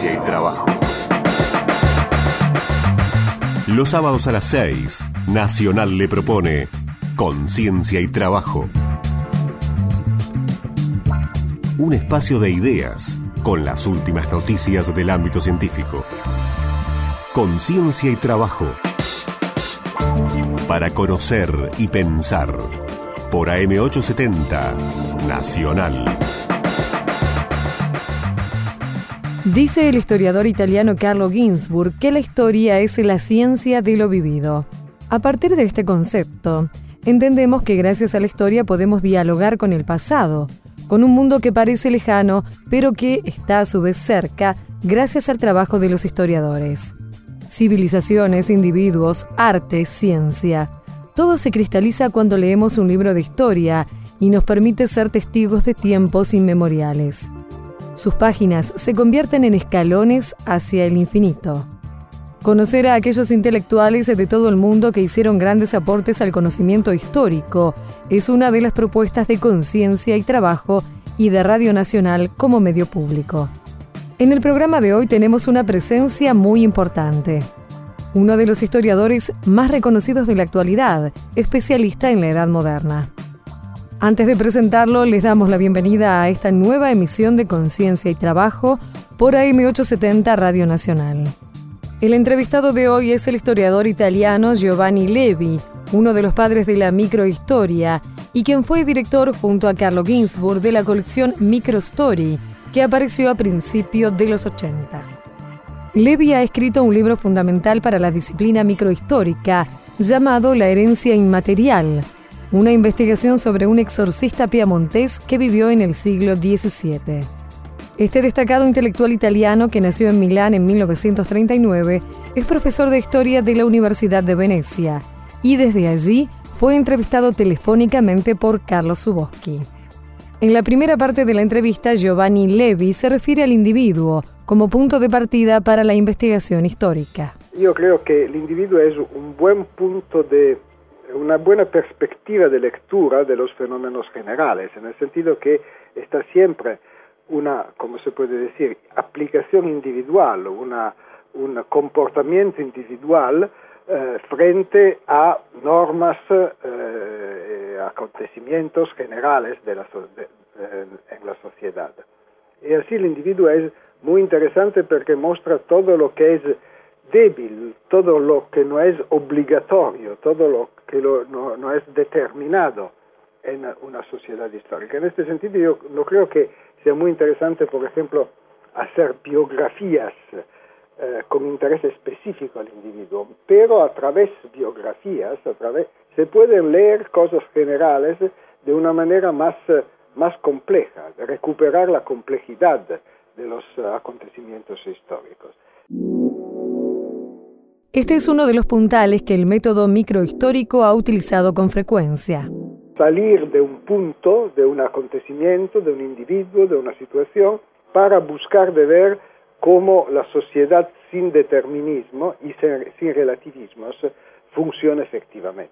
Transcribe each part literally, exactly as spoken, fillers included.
Conciencia y Trabajo. Los sábados a las seis, Nacional le propone Conciencia y Trabajo. Un espacio de ideas con las últimas noticias del ámbito científico. Conciencia y Trabajo. Para conocer y pensar. Por A M ochocientos setenta, Nacional. Dice el historiador italiano Carlo Ginzburg que la historia es la ciencia de lo vivido. A partir de este concepto, entendemos que gracias a la historia podemos dialogar con el pasado, con un mundo que parece lejano, pero que está a su vez cerca gracias al trabajo de los historiadores. Civilizaciones, individuos, arte, ciencia. Todo se cristaliza cuando leemos un libro de historia y nos permite ser testigos de tiempos inmemoriales. Sus páginas se convierten en escalones hacia el infinito. Conocer a aquellos intelectuales de todo el mundo que hicieron grandes aportes al conocimiento histórico es una de las propuestas de Conciencia y Trabajo y de Radio Nacional como medio público. En el programa de hoy tenemos una presencia muy importante. Uno de los historiadores más reconocidos de la actualidad, especialista en la Edad Moderna. Antes de presentarlo, les damos la bienvenida a esta nueva emisión de Conciencia y Trabajo por A M ochocientos setenta Radio Nacional. El entrevistado de hoy es el historiador italiano Giovanni Levi, uno de los padres de la microhistoria, y quien fue director junto a Carlo Ginzburg de la colección Microstory, que apareció a principios de los ochenta. Levi ha escrito un libro fundamental para la disciplina microhistórica llamado La herencia inmaterial, una investigación sobre un exorcista piamontés que vivió en el siglo diecisiete. Este destacado intelectual italiano, que nació en Milán en mil novecientos treinta y nueve, es profesor de historia de la Universidad de Venecia y desde allí fue entrevistado telefónicamente por Carlo Zuboski. En la primera parte de la entrevista, Giovanni Levi se refiere al individuo como punto de partida para la investigación histórica. Yo creo que el individuo es un buen punto de una buena perspectiva de lectura de los fenómenos generales, en el sentido que está siempre una, como se puede decir, aplicación individual, una, un comportamiento individual eh, frente a normas, eh, acontecimientos generales de la, de, de, en la sociedad. Y así el individuo es muy interesante porque muestra todo lo que es débil, todo lo que no es obligatorio, todo lo que lo, no, no es determinado en una sociedad histórica. En este sentido yo no creo que sea muy interesante, por ejemplo, hacer biografías eh, con interés específico al individuo, pero a través de biografías, a través, se pueden leer cosas generales de una manera más, más compleja, de recuperar la complejidad de los acontecimientos históricos. Este es uno de los puntales que el método microhistórico ha utilizado con frecuencia. Salir de un punto, de un acontecimiento, de un individuo, de una situación, para buscar de ver cómo la sociedad sin determinismo y sin relativismos funciona efectivamente.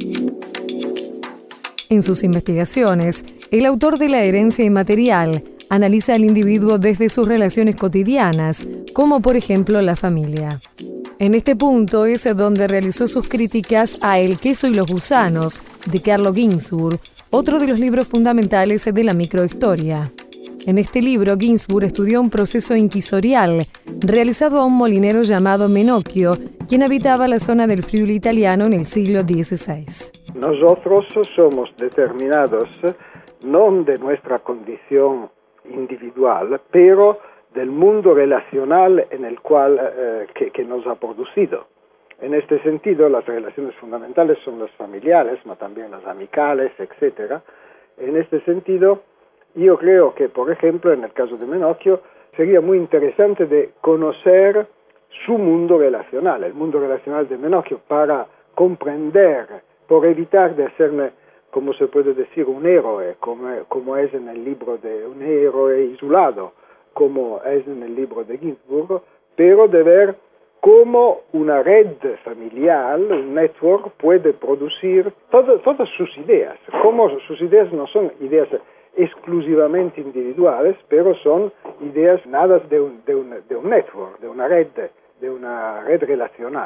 En sus investigaciones, el autor de La herencia inmaterial analiza al individuo desde sus relaciones cotidianas, como por ejemplo la familia. En este punto es donde realizó sus críticas a El queso y los gusanos, de Carlo Ginzburg, otro de los libros fundamentales de la microhistoria. En este libro, Ginzburg estudió un proceso inquisorial realizado a un molinero llamado Menocchio, quien habitaba la zona del Friuli italiano en el siglo dieciséis. Nosotros somos determinados no de nuestra condición individual, pero del mundo relacional en el cual eh, que, que nos ha producido. En este sentido, las relaciones fundamentales son las familiares, pero también las amicales, etcétera. En este sentido, yo creo que, por ejemplo, en el caso de Menocchio, sería muy interesante de conocer su mundo relacional, el mundo relacional de Menocchio, para comprender, por evitar de hacerme, como se puede decir, un héroe, como, como es en el libro de un héroe isolado, como es en el libro de Ginzburg, pero de ver cómo una red familiar, un network, puede producir todo, todas sus ideas, cómo sus ideas no son ideas exclusivamente individuales, pero son ideas nadas de un, de un, de un network, de una red, de una red relacional.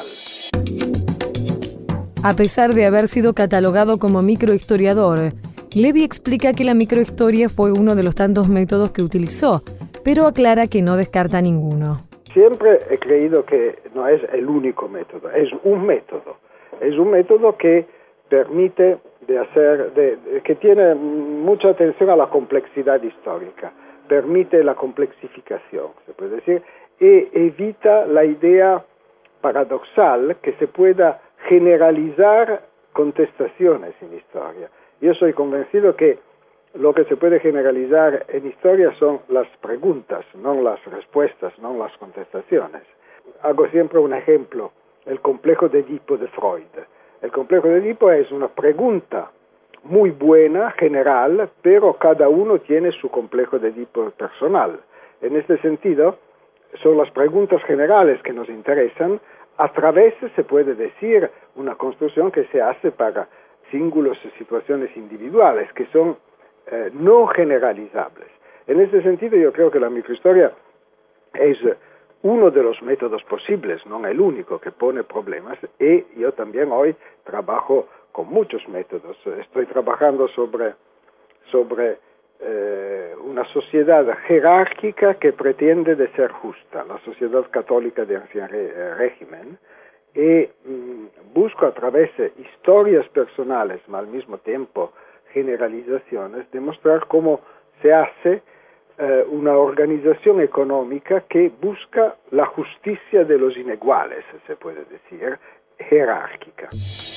A pesar de haber sido catalogado como microhistoriador, Levy explica que la microhistoria fue uno de los tantos métodos que utilizó, pero aclara que no descarta ninguno. Siempre he creído que no es el único método, es un método. Es un método que permite de hacer, de, de, que tiene mucha atención a la complejidad histórica, permite la complexificación, se puede decir, y evita la idea paradoxal que se pueda generalizar contestaciones en historia. Yo soy convencido que lo que se puede generalizar en historia son las preguntas, no las respuestas, no las contestaciones. Hago siempre un ejemplo, el complejo de Edipo de Freud. El complejo de Edipo es una pregunta muy buena, general, pero cada uno tiene su complejo de Edipo personal. En este sentido, son las preguntas generales que nos interesan. A través, se puede decir, una construcción que se hace para singulos y situaciones individuales, que son eh, no generalizables. En este sentido, yo creo que la microhistoria es uno de los métodos posibles, no el único, que pone problemas, y yo también hoy trabajo con muchos métodos. Estoy trabajando sobre, sobre eh, una sociedad jerárquica que pretende de ser justa, la sociedad católica de ancien régimen, y mm, busco a través de historias personales, pero al mismo tiempo generalizaciones, demostrar cómo se hace eh, una organización económica que busca la justicia de los iniguales, se puede decir, jerárquica.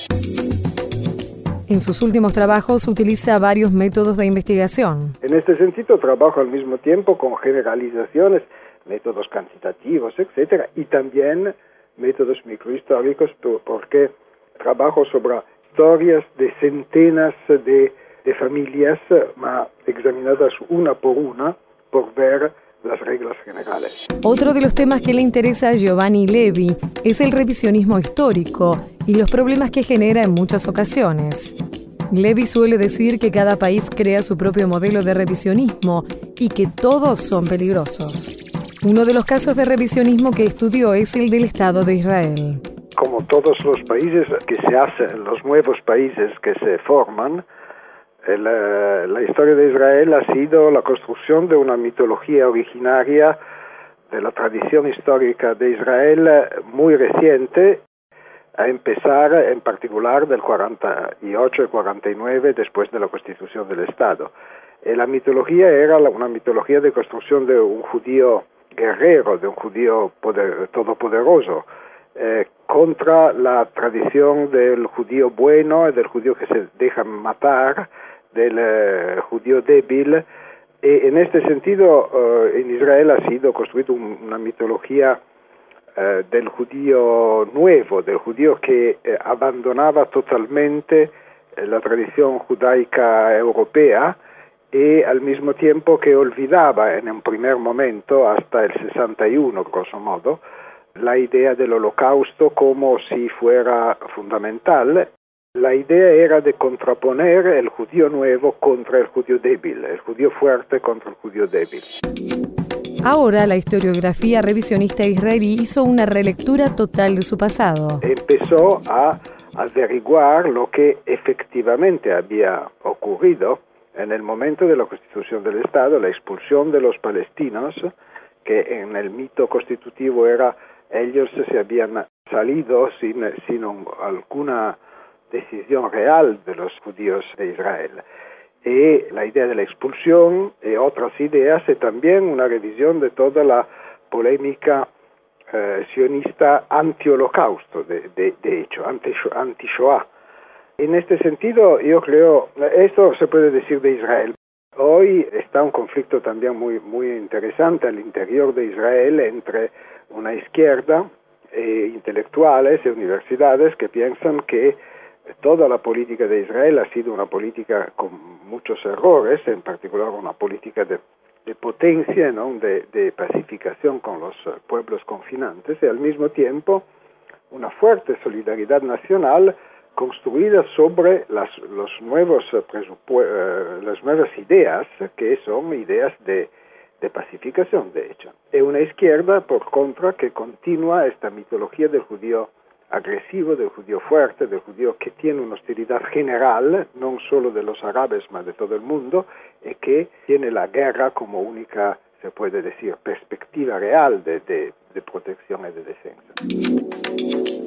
En sus últimos trabajos utiliza varios métodos de investigación. En este sentido trabajo al mismo tiempo con generalizaciones, métodos cuantitativos, etcétera, y también métodos microhistóricos, porque trabajo sobre historias de centenas de, de familias, ma examinadas una por una, por ver las reglas generales. Otro de los temas que le interesa a Giovanni Levy es el revisionismo histórico y los problemas que genera en muchas ocasiones. Levy suele decir que cada país crea su propio modelo de revisionismo y que todos son peligrosos. Uno de los casos de revisionismo que estudió es el del Estado de Israel. Como todos los países que se hacen, los nuevos países que se forman, el, la historia de Israel ha sido la construcción de una mitología originaria de la tradición histórica de Israel muy reciente, a empezar en particular del cuarenta y ocho y cuarenta y nueve después de la constitución del Estado. Y la mitología era una mitología de construcción de un judío guerrero, de un judío poder, todopoderoso, eh, contra la tradición del judío bueno, del judío que se deja matar, del eh, judío débil. Y en este sentido, eh, en Israel ha sido construida un, una mitología eh, del judío nuevo, del judío que eh, abandonaba totalmente eh, la tradición judaica europea, y al mismo tiempo que olvidaba en un primer momento, hasta el sesenta y uno, grosso modo, la idea del holocausto como si fuera fundamental. La idea era de contraponer el judío nuevo contra el judío débil, el judío fuerte contra el judío débil. Ahora la historiografía revisionista israelí hizo una relectura total de su pasado. Empezó a averiguar lo que efectivamente había ocurrido en el momento de la constitución del Estado, la expulsión de los palestinos, que en el mito constitutivo era ellos se habían salido sin, sin un, alguna decisión real de los judíos de Israel. Y la idea de la expulsión y otras ideas, y también una revisión de toda la polémica eh, sionista anti-holocausto, de, de, de hecho, anti-Shoah. En este sentido, yo creo, esto se puede decir de Israel. Hoy está un conflicto también muy, muy interesante al interior de Israel entre una izquierda, e intelectuales y universidades que piensan que toda la política de Israel ha sido una política con muchos errores, en particular una política de, de potencia, ¿no? de, de pacificación con los pueblos confinantes, y al mismo tiempo una fuerte solidaridad nacional construida sobre las, los nuevos presupu- eh, las nuevas ideas, que son ideas de, de pacificación, de hecho. Y una izquierda, por contra, que continúa esta mitología del judío agresivo, del judío fuerte, del judío que tiene una hostilidad general, no solo de los árabes, sino de todo el mundo, y que tiene la guerra como única, se puede decir, perspectiva real de, de, de protección y de defensa.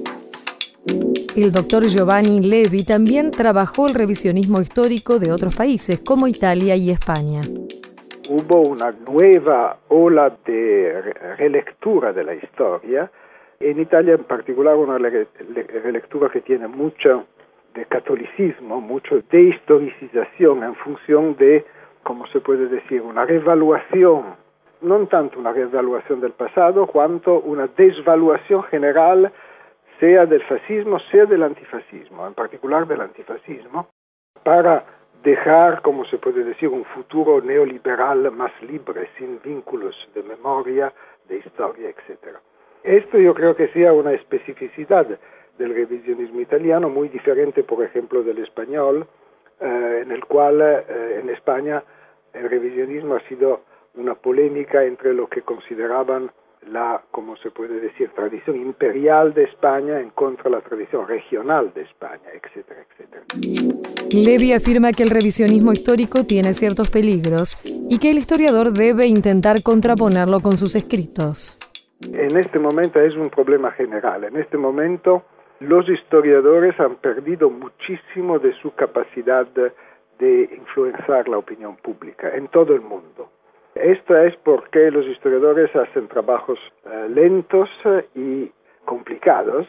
El doctor Giovanni Levi también trabajó el revisionismo histórico de otros países, como Italia y España. Hubo una nueva ola de relectura de la historia. En Italia en particular una relectura que tiene mucho de catolicismo, mucho de historicización en función de, como se puede decir, una revaluación, no tanto una revaluación del pasado, cuanto una desvaluación general, sea del fascismo, sea del antifascismo, en particular del antifascismo, para dejar, como se puede decir, un futuro neoliberal más libre, sin vínculos de memoria, de historia, etcétera. Esto yo creo que sea una especificidad del revisionismo italiano, muy diferente, por ejemplo, del español, eh, en el cual eh, en España el revisionismo ha sido una polémica entre lo que consideraban la, como se puede decir, tradición imperial de España en contra de la tradición regional de España, etcétera, etcétera. Levi afirma que el revisionismo histórico tiene ciertos peligros y que el historiador debe intentar contraponerlo con sus escritos. En este momento es un problema general. En este momento los historiadores han perdido muchísimo de su capacidad de influenciar la opinión pública en todo el mundo. Esto es porque los historiadores hacen trabajos eh, lentos y complicados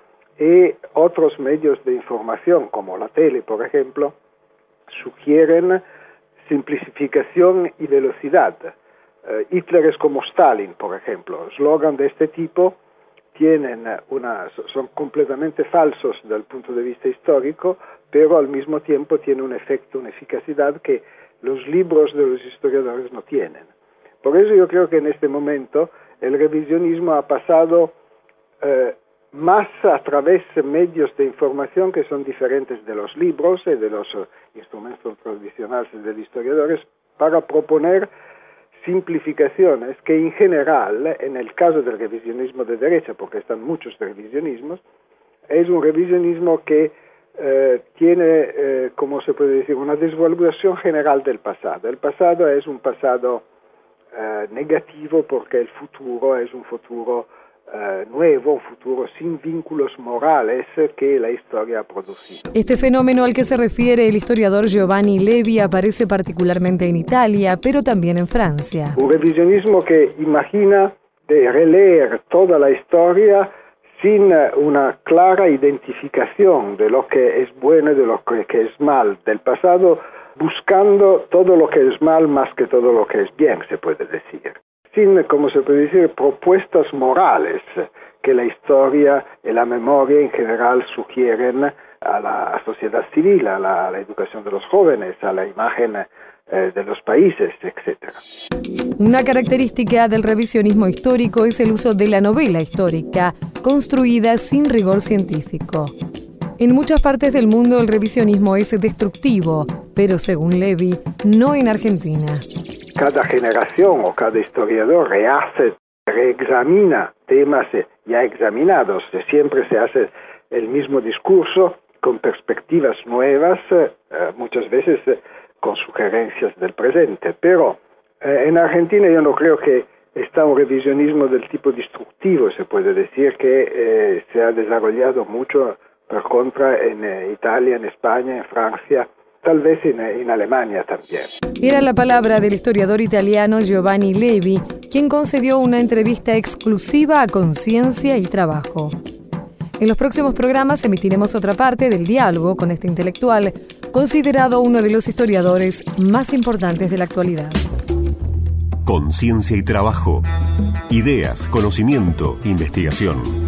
y otros medios de información, como la tele, por ejemplo, sugieren simplificación y velocidad. Uh, Hitler es como Stalin, por ejemplo. Eslogan de este tipo tienen una, son completamente falsos desde el punto de vista histórico, pero al mismo tiempo tienen un efecto, una eficacidad que los libros de los historiadores no tienen. Por eso yo creo que en este momento el revisionismo ha pasado uh, más a través de medios de información que son diferentes de los libros y de los uh, instrumentos tradicionales de los historiadores para proponer simplificaciones que en general, en el caso del revisionismo de derecha, porque están muchos revisionismos, es un revisionismo que eh, tiene, eh, como se puede decir, una desvalorización general del pasado. El pasado es un pasado eh, negativo porque el futuro es un futuro Uh, nuevo, un futuro sin vínculos morales que la historia ha producido. Este fenómeno al que se refiere el historiador Giovanni Levi aparece particularmente en Italia, pero también en Francia. Un revisionismo que imagina de releer toda la historia sin una clara identificación de lo que es bueno y de lo que es mal del pasado, buscando todo lo que es mal más que todo lo que es bien, se puede decir. Sin, como se puede decir, propuestas morales que la historia y la memoria en general sugieren a la sociedad civil, a la, a la educación de los jóvenes, a la imagen eh, de los países, etcétera. Una característica del revisionismo histórico es el uso de la novela histórica, construida sin rigor científico. En muchas partes del mundo el revisionismo es destructivo, pero según Levi, no en Argentina. Cada generación o cada historiador rehace, reexamina temas ya examinados. Siempre se hace el mismo discurso con perspectivas nuevas, eh, muchas veces eh, con sugerencias del presente. Pero eh, en Argentina yo no creo que está un revisionismo del tipo destructivo, se puede decir, que eh, se ha desarrollado mucho por contra en eh, Italia, en España, en Francia, tal vez en, en Alemania también. Era la palabra del historiador italiano Giovanni Levi, quien concedió una entrevista exclusiva a Conciencia y Trabajo. En los próximos programas emitiremos otra parte del diálogo con este intelectual, considerado uno de los historiadores más importantes de la actualidad. Conciencia y Trabajo. Ideas, conocimiento, investigación.